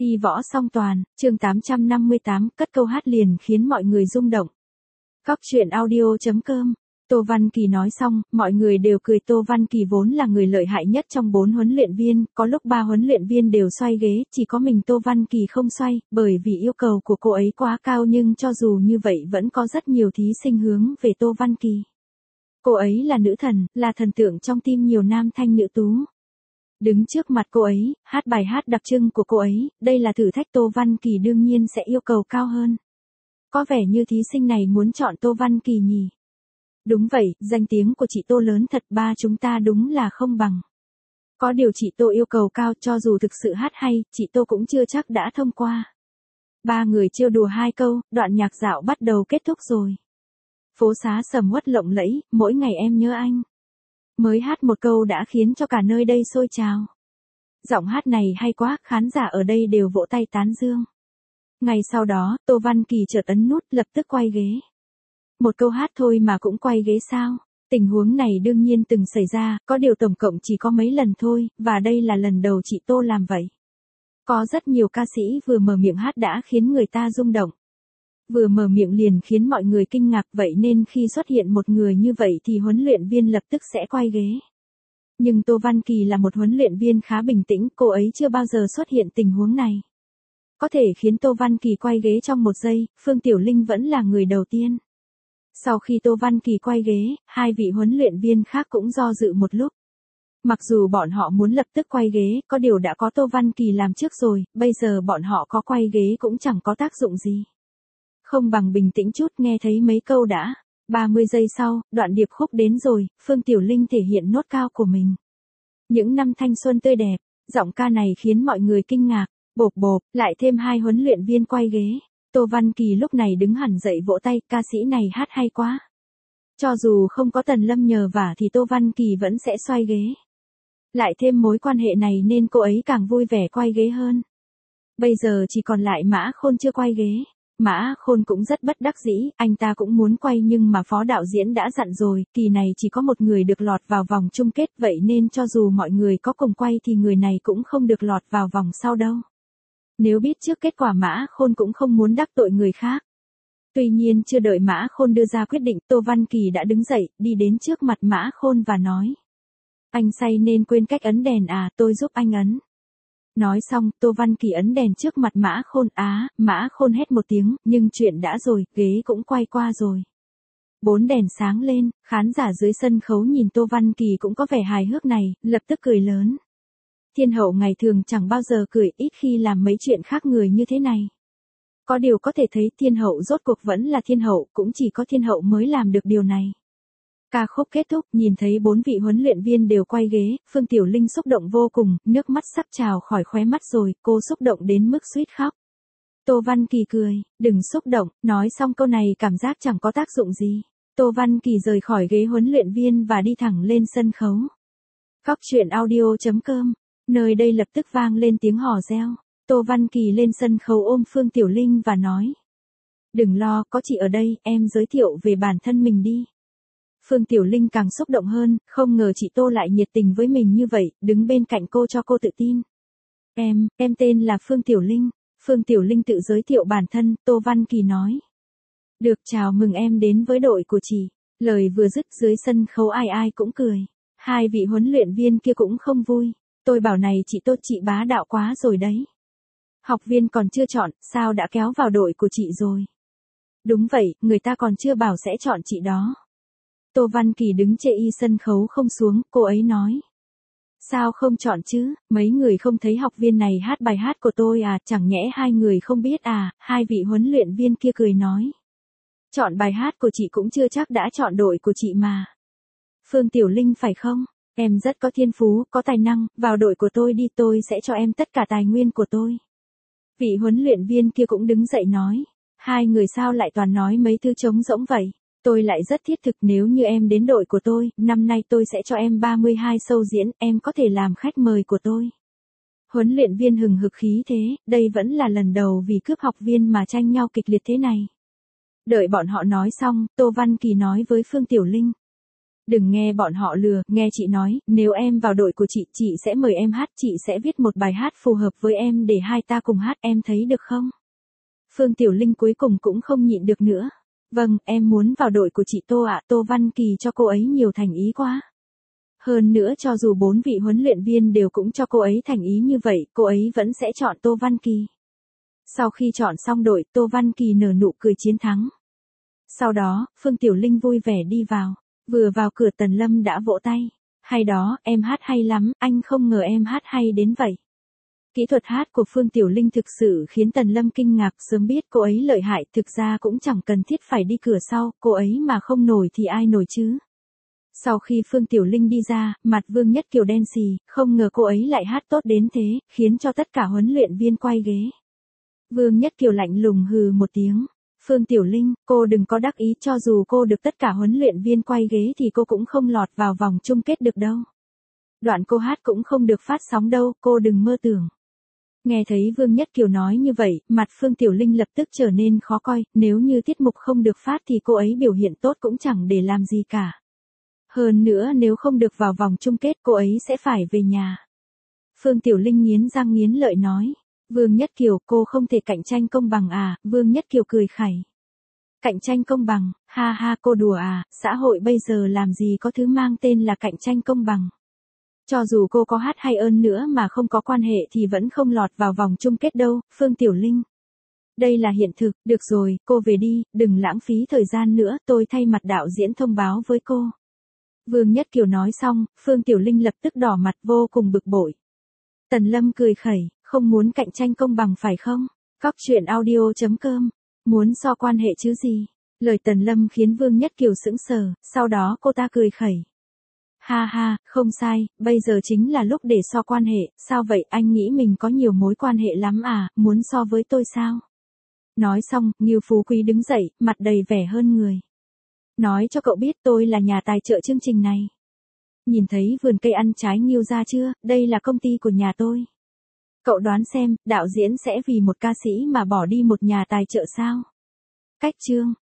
Y võ song toàn, chương 858, cất câu hát liền khiến mọi người rung động. Góc truyện audio.com. Tô Văn Kỳ nói xong, mọi người đều cười. Tô Văn Kỳ vốn là người lợi hại nhất trong 4 huấn luyện viên, có lúc 3 huấn luyện viên đều xoay ghế, chỉ có mình Tô Văn Kỳ không xoay, bởi vì yêu cầu của cô ấy quá cao, nhưng cho dù như vậy vẫn có rất nhiều thí sinh hướng về Tô Văn Kỳ. Cô ấy là nữ thần, là thần tượng trong tim nhiều nam thanh nữ tú. Đứng trước mặt cô ấy, hát bài hát đặc trưng của cô ấy, đây là thử thách Tô Văn Kỳ đương nhiên sẽ yêu cầu cao hơn. Có vẻ như thí sinh này muốn chọn Tô Văn Kỳ nhỉ? Đúng vậy, danh tiếng của chị Tô lớn thật, ba chúng ta đúng là không bằng. Có điều chị Tô yêu cầu cao, cho dù thực sự hát hay, chị Tô cũng chưa chắc đã thông qua. Ba người trêu đùa 2 câu, đoạn nhạc dạo bắt đầu kết thúc rồi. Phố xá sầm uất lộng lẫy, mỗi ngày em nhớ anh. Mới hát một câu đã khiến cho cả nơi đây sôi trào. Giọng hát này hay quá, khán giả ở đây đều vỗ tay tán dương. Ngày sau đó, Tô Văn Kỳ chợt ấn nút, lập tức quay ghế. Một câu hát thôi mà cũng quay ghế sao? Tình huống này đương nhiên từng xảy ra, có điều tổng cộng chỉ có mấy lần thôi, và đây là lần đầu chị Tô làm vậy. Có rất nhiều ca sĩ vừa mở miệng hát đã khiến người ta rung động. Vừa mở miệng liền khiến mọi người kinh ngạc, vậy nên khi xuất hiện một người như vậy thì huấn luyện viên lập tức sẽ quay ghế. Nhưng Tô Văn Kỳ là một huấn luyện viên khá bình tĩnh, cô ấy chưa bao giờ xuất hiện tình huống này. Có thể khiến Tô Văn Kỳ quay ghế trong 1 giây, Phương Tiểu Linh vẫn là người đầu tiên. Sau khi Tô Văn Kỳ quay ghế, 2 vị huấn luyện viên khác cũng do dự một lúc. Mặc dù bọn họ muốn lập tức quay ghế, có điều đã có Tô Văn Kỳ làm trước rồi, bây giờ bọn họ có quay ghế cũng chẳng có tác dụng gì. Không bằng bình tĩnh chút, nghe thấy mấy câu đã. 30 giây sau, đoạn điệp khúc đến rồi, Phương Tiểu Linh thể hiện nốt cao của mình. Những năm thanh xuân tươi đẹp, giọng ca này khiến mọi người kinh ngạc, bộp bộp, lại thêm 2 huấn luyện viên quay ghế. Tô Văn Kỳ lúc này đứng hẳn dậy vỗ tay, ca sĩ này hát hay quá. Cho dù không có Tần Lâm nhờ vả thì Tô Văn Kỳ vẫn sẽ xoay ghế. Lại thêm mối quan hệ này nên cô ấy càng vui vẻ quay ghế hơn. Bây giờ chỉ còn lại Mã Khôn chưa quay ghế. Mã Khôn cũng rất bất đắc dĩ, anh ta cũng muốn quay nhưng mà phó đạo diễn đã dặn rồi, kỳ này chỉ có một người được lọt vào vòng chung kết, vậy nên cho dù mọi người có cùng quay thì người này cũng không được lọt vào vòng sau đâu. Nếu biết trước kết quả Mã Khôn cũng không muốn đắc tội người khác. Tuy nhiên chưa đợi Mã Khôn đưa ra quyết định, Tô Văn Kỳ đã đứng dậy, đi đến trước mặt Mã Khôn và nói. Anh say nên quên cách ấn đèn à, tôi giúp anh ấn. Nói xong, Tô Văn Kỳ ấn đèn trước mặt Mã Khôn. Mã Khôn hét một tiếng, nhưng chuyện đã rồi, ghế cũng quay qua rồi. 4 đèn sáng lên, khán giả dưới sân khấu nhìn Tô Văn Kỳ cũng có vẻ hài hước này, lập tức cười lớn. Thiên hậu ngày thường chẳng bao giờ cười, ít khi làm mấy chuyện khác người như thế này. Có điều có thể thấy thiên hậu rốt cuộc vẫn là thiên hậu, cũng chỉ có thiên hậu mới làm được điều này. Ca khúc kết thúc, nhìn thấy 4 vị huấn luyện viên đều quay ghế, Phương Tiểu Linh xúc động vô cùng, nước mắt sắp trào khỏi khóe mắt rồi, cô xúc động đến mức suýt khóc. Tô Văn Kỳ cười, đừng xúc động, nói xong câu này cảm giác chẳng có tác dụng gì. Tô Văn Kỳ rời khỏi ghế huấn luyện viên và đi thẳng lên sân khấu. Góc truyện audio.com, nơi đây lập tức vang lên tiếng hò reo. Tô Văn Kỳ lên sân khấu ôm Phương Tiểu Linh và nói. Đừng lo, có chị ở đây, em giới thiệu về bản thân mình đi. Phương Tiểu Linh càng xúc động hơn, không ngờ chị Tô lại nhiệt tình với mình như vậy, đứng bên cạnh cô cho cô tự tin. Em tên là Phương Tiểu Linh. Phương Tiểu Linh tự giới thiệu bản thân, Tô Văn Kỳ nói. Được, chào mừng em đến với đội của chị. Lời vừa dứt dưới sân khấu ai ai cũng cười. 2 vị huấn luyện viên kia cũng không vui. Tôi bảo này chị Tô, chị bá đạo quá rồi đấy. Học viên còn chưa chọn, sao đã kéo vào đội của chị rồi? Đúng vậy, người ta còn chưa bảo sẽ chọn chị đó. Tô Văn Kỳ đứng chê y sân khấu không xuống, cô ấy nói. Sao không chọn chứ, mấy người không thấy học viên này hát bài hát của tôi à, chẳng nhẽ 2 người không biết à, 2 vị huấn luyện viên kia cười nói. Chọn bài hát của chị cũng chưa chắc đã chọn đội của chị mà. Phương Tiểu Linh phải không? Em rất có thiên phú, có tài năng, vào đội của tôi đi, tôi sẽ cho em tất cả tài nguyên của tôi. Vị huấn luyện viên kia cũng đứng dậy nói. 2 người sao lại toàn nói mấy thứ trống rỗng vậy? Tôi lại rất thiết thực, nếu như em đến đội của tôi, năm nay tôi sẽ cho em 32 show diễn, em có thể làm khách mời của tôi. Huấn luyện viên hừng hực khí thế, đây vẫn là lần đầu vì cướp học viên mà tranh nhau kịch liệt thế này. Đợi bọn họ nói xong, Tô Văn Kỳ nói với Phương Tiểu Linh. Đừng nghe bọn họ lừa, nghe chị nói, nếu em vào đội của chị sẽ mời em hát, chị sẽ viết một bài hát phù hợp với em để hai ta cùng hát, em thấy được không? Phương Tiểu Linh cuối cùng cũng không nhịn được nữa. Vâng, em muốn vào đội của chị Tô ạ, Tô Văn Kỳ cho cô ấy nhiều thành ý quá. Hơn nữa cho dù 4 vị huấn luyện viên đều cũng cho cô ấy thành ý như vậy, cô ấy vẫn sẽ chọn Tô Văn Kỳ. Sau khi chọn xong đội, Tô Văn Kỳ nở nụ cười chiến thắng. Sau đó, Phương Tiểu Linh vui vẻ đi vào. Vừa vào cửa Tần Lâm đã vỗ tay. Hay đó, em hát hay lắm, anh không ngờ em hát hay đến vậy. Kỹ thuật hát của Phương Tiểu Linh thực sự khiến Tần Lâm kinh ngạc, sớm biết cô ấy lợi hại, thực ra cũng chẳng cần thiết phải đi cửa sau, cô ấy mà không nổi thì ai nổi chứ. Sau khi Phương Tiểu Linh đi ra, mặt Vương Nhất Kiều đen xì, không ngờ cô ấy lại hát tốt đến thế, khiến cho tất cả huấn luyện viên quay ghế. Vương Nhất Kiều lạnh lùng hừ một tiếng. Phương Tiểu Linh, cô đừng có đắc ý, cho dù cô được tất cả huấn luyện viên quay ghế thì cô cũng không lọt vào vòng chung kết được đâu. Đoạn cô hát cũng không được phát sóng đâu, cô đừng mơ tưởng. Nghe thấy Vương Nhất Kiều nói như vậy, mặt Phương Tiểu Linh lập tức trở nên khó coi, nếu như tiết mục không được phát thì cô ấy biểu hiện tốt cũng chẳng để làm gì cả. Hơn nữa nếu không được vào vòng chung kết cô ấy sẽ phải về nhà. Phương Tiểu Linh nghiến răng nghiến lợi nói. Vương Nhất Kiều, cô không thể cạnh tranh công bằng à? Vương Nhất Kiều cười khẩy. Cạnh tranh công bằng, ha ha, cô đùa à, xã hội bây giờ làm gì có thứ mang tên là cạnh tranh công bằng. Cho dù cô có hát hay ơn nữa mà không có quan hệ thì vẫn không lọt vào vòng chung kết đâu, Phương Tiểu Linh. Đây là hiện thực, được rồi, cô về đi, đừng lãng phí thời gian nữa, tôi thay mặt đạo diễn thông báo với cô. Vương Nhất Kiều nói xong, Phương Tiểu Linh lập tức đỏ mặt vô cùng bực bội. Tần Lâm cười khẩy, không muốn cạnh tranh công bằng phải không? Cóc truyện audio.com, muốn so quan hệ chứ gì? Lời Tần Lâm khiến Vương Nhất Kiều sững sờ, sau đó cô ta cười khẩy. Ha ha, không sai, bây giờ chính là lúc để so quan hệ, sao vậy, anh nghĩ mình có nhiều mối quan hệ lắm à, muốn so với tôi sao? Nói xong, Ngưu Phú Quý đứng dậy, mặt đầy vẻ hơn người. Nói cho cậu biết tôi là nhà tài trợ chương trình này. Nhìn thấy vườn cây ăn trái Ngưu ra chưa, đây là công ty của nhà tôi. Cậu đoán xem, đạo diễn sẽ vì một ca sĩ mà bỏ đi một nhà tài trợ sao? Cách chương